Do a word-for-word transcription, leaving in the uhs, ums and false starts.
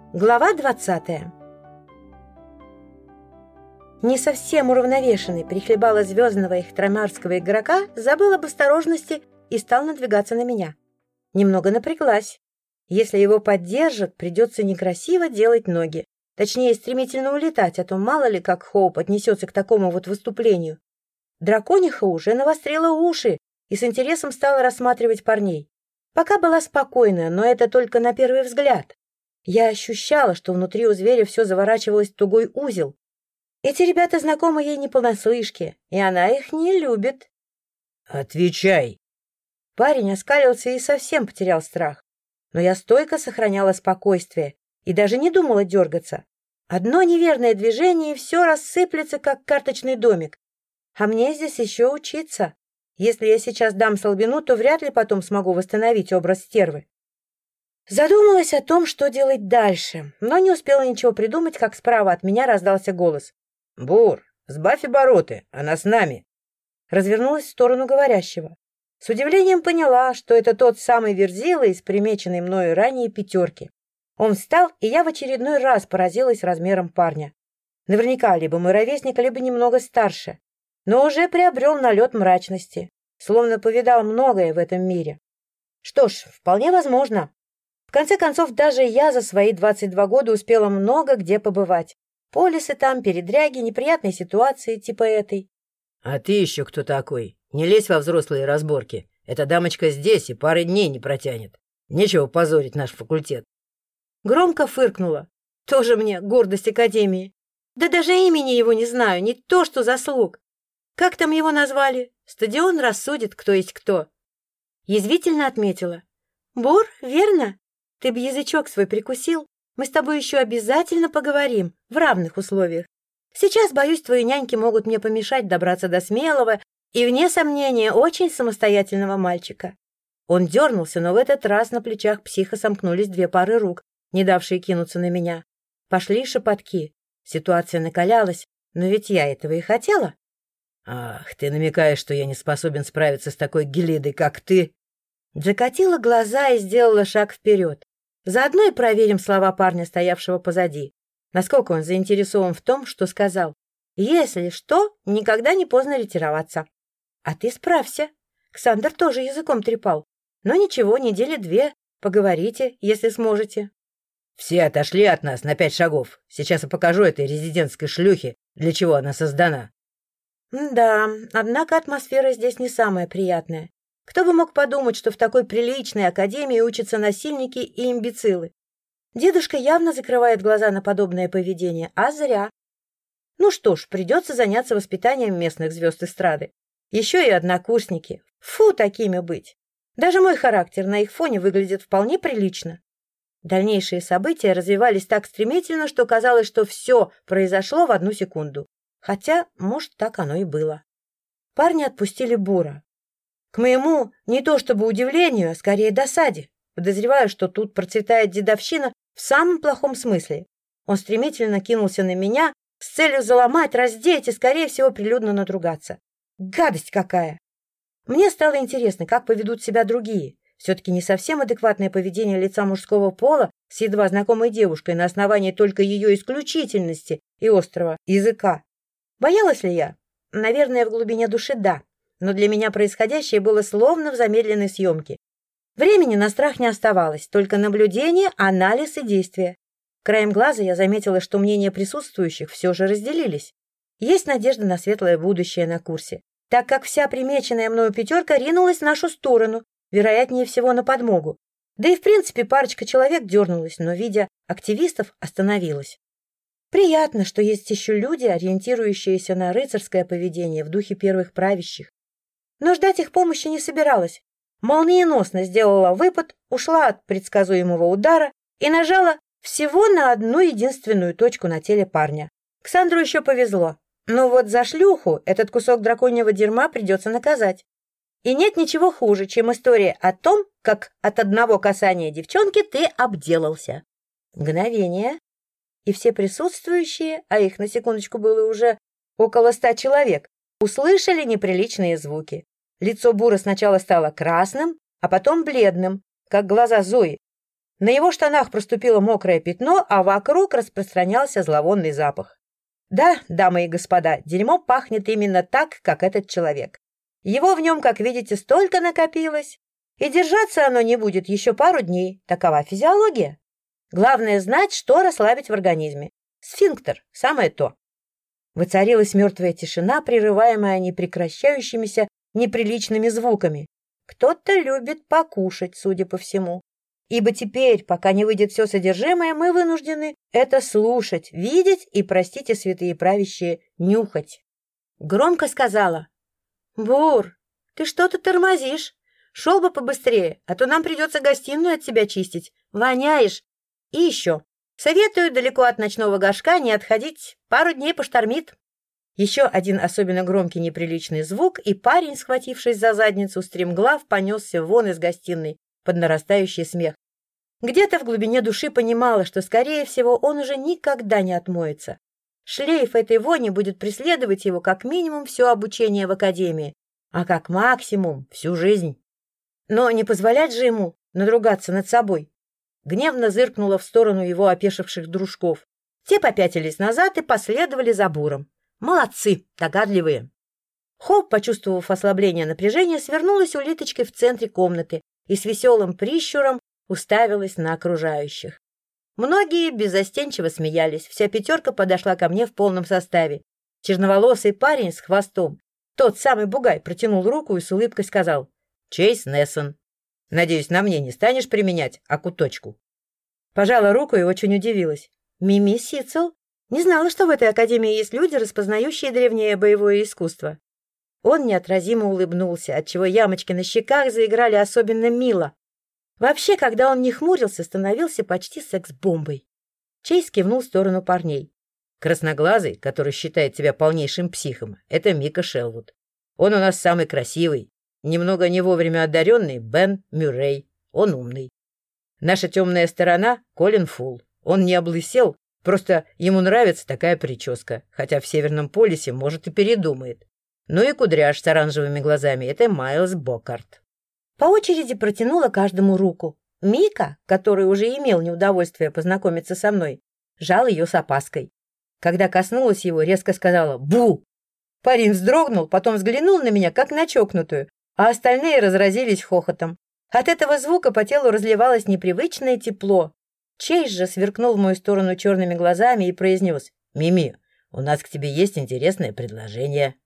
Глава двадцатая. Не совсем уравновешенный прихлебала звездного ихтрамарского игрока, забыл об осторожности и стал надвигаться на меня. Немного напряглась. Если его поддержат, придется некрасиво делать ноги. Точнее, стремительно улетать, а то мало ли как Хоуп отнесется к такому вот выступлению. Дракониха уже навострила уши и с интересом стала рассматривать парней. Пока была спокойна, но это только на первый взгляд. Я ощущала, что внутри у зверя все заворачивалось в тугой узел. Эти ребята знакомы ей не понаслышке, и она их не любит. «Отвечай!» Парень оскалился и совсем потерял страх. Но я стойко сохраняла спокойствие и даже не думала дергаться. Одно неверное движение, и все рассыплется, как карточный домик. А мне здесь еще учиться. Если я сейчас дам слабину, то вряд ли потом смогу восстановить образ стервы. Задумалась о том, что делать дальше, но не успела ничего придумать, как справа от меня раздался голос. «Бур, сбавь обороты, она с нами!» Развернулась в сторону говорящего. С удивлением поняла, что это тот самый Верзила из примеченной мною ранее пятерки. Он встал, и я в очередной раз поразилась размером парня. Наверняка либо мой ровесник, либо немного старше, но уже приобрел налет мрачности, словно повидал многое в этом мире. Что ж, вполне возможно. В конце концов, даже я за свои двадцать два года успела много где побывать. Полисы там, передряги, неприятные ситуации типа этой. «А ты еще кто такой? Не лезь во взрослые разборки. Эта дамочка здесь и пары дней не протянет. Нечего позорить наш факультет». Громко фыркнула. Тоже мне гордость Академии. Да даже имени его не знаю, не то что заслуг. Как там его назвали? Стадион рассудит, кто есть кто. Язвительно отметила. Бур, верно? Ты бы язычок свой прикусил. Мы с тобой еще обязательно поговорим в равных условиях. Сейчас, боюсь, твои няньки могут мне помешать добраться до смелого и, вне сомнения, очень самостоятельного мальчика. Он дернулся, но в этот раз на плечах психа сомкнулись две пары рук, не давшие кинуться на меня. Пошли шепотки. Ситуация накалялась, но ведь я этого и хотела. «Ах, ты намекаешь, что я не способен справиться с такой гелидой, как ты?» Закатила глаза и сделала шаг вперед. Заодно и проверим слова парня, стоявшего позади. Насколько он заинтересован в том, что сказал. Если что, никогда не поздно ретироваться. А ты справься. Ксандр тоже языком трепал. Но ничего, недели две. Поговорите, если сможете. «Все отошли от нас на пять шагов. Сейчас я покажу этой резидентской шлюхе, для чего она создана». Да, однако атмосфера здесь не самая приятная. Кто бы мог подумать, что в такой приличной академии учатся насильники и имбецилы. Дедушка явно закрывает глаза на подобное поведение, а зря. Ну что ж, придется заняться воспитанием местных звезд эстрады. Еще и однокурсники. Фу, такими быть. Даже мой характер на их фоне выглядит вполне прилично. Дальнейшие события развивались так стремительно, что казалось, что все произошло в одну секунду. Хотя, может, так оно и было. Парни отпустили Бура. К моему не то чтобы удивлению, а скорее досаде. Подозреваю, что тут процветает дедовщина в самом плохом смысле. Он стремительно кинулся на меня с целью заломать, раздеть и, скорее всего, прилюдно надругаться. Гадость какая! Мне стало интересно, как поведут себя другие. Все-таки не совсем адекватное поведение лица мужского пола с едва знакомой девушкой на основании только ее исключительности и острого языка. Боялась ли я? Наверное, в глубине души да. Но для меня происходящее было словно в замедленной съемке. Времени на страх не оставалось, только наблюдение, анализ и действие. Краем глаза я заметила, что мнения присутствующих все же разделились. Есть надежда на светлое будущее на курсе, так как вся примеченная мною пятерка ринулась в нашу сторону, вероятнее всего на подмогу. Да и в принципе парочка человек дернулась, но, видя активистов, остановилась. Приятно, что есть еще люди, ориентирующиеся на рыцарское поведение в духе первых правящих. Но ждать их помощи не собиралась. Молниеносно сделала выпад, ушла от предсказуемого удара и нажала всего на одну единственную точку на теле парня. Ксандру еще повезло. Но вот за шлюху этот кусок драконьего дерьма придется наказать. И нет ничего хуже, чем история о том, как от одного касания девчонки ты обделался. Мгновение. И все присутствующие, а их на секундочку было уже около ста человек, услышали неприличные звуки. Лицо Бура сначала стало красным, а потом бледным, как глаза Зои. На его штанах проступило мокрое пятно, а вокруг распространялся зловонный запах. Да, дамы и господа, дерьмо пахнет именно так, как этот человек. Его в нем, как видите, столько накопилось. И держаться оно не будет еще пару дней. Такова физиология. Главное знать, что расслабить в организме. Сфинктер – самое то. Воцарилась мертвая тишина, прерываемая непрекращающимися неприличными звуками. Кто-то любит покушать, судя по всему. Ибо теперь, пока не выйдет все содержимое, мы вынуждены это слушать, видеть и, простите, святые правящие, нюхать. Громко сказала: «Бур, ты что-то тормозишь. Шел бы побыстрее, а то нам придется гостиную от тебя чистить. Воняешь. И еще. Советую далеко от ночного горшка не отходить. Пару дней поштормит». Еще один особенно громкий неприличный звук, и парень, схватившись за задницу, стремглав понесся вон из гостиной под нарастающий смех. Где-то в глубине души понимала, что, скорее всего, он уже никогда не отмоется. Шлейф этой вони будет преследовать его как минимум все обучение в академии, а как максимум всю жизнь. Но не позволять же ему надругаться над собой. Гневно зыркнула в сторону его опешивших дружков. Те попятились назад и последовали за Буром. Молодцы, догадливые. Хоуп, почувствовав ослабление напряжения, свернулась улиточкой в центре комнаты и с веселым прищуром уставилась на окружающих. Многие беззастенчиво смеялись. Вся пятерка подошла ко мне в полном составе. Черноволосый парень с хвостом, тот самый бугай, протянул руку и с улыбкой сказал: «Чейз Нессон. Надеюсь, на мне не станешь применять акуточку?» Пожала руку и очень удивилась. «Мими Сицел? Не знала, что в этой академии есть люди, распознающие древнее боевое искусство». Он неотразимо улыбнулся, отчего ямочки на щеках заиграли особенно мило. Вообще, когда он не хмурился, становился почти секс-бомбой. Чейз кивнул в сторону парней. «Красноглазый, который считает себя полнейшим психом, это Мика Шелвуд. Он у нас самый красивый, немного не вовремя одаренный Бен Мюррей. Он умный. Наша темная сторона — Колин Фул. Он не облысел, просто ему нравится такая прическа, хотя в Северном полюсе, может, и передумает. Ну и кудряш с оранжевыми глазами — это Майлз Бокарт». По очереди протянула каждому руку. Мика, который уже имел неудовольствие познакомиться со мной, жал ее с опаской. Когда коснулась его, резко сказала «Бу!». Парень вздрогнул, потом взглянул на меня, как на чокнутую, а остальные разразились хохотом. От этого звука по телу разливалось непривычное тепло. Чейз же сверкнул в мою сторону черными глазами и произнес: «Мими, у нас к тебе есть интересное предложение».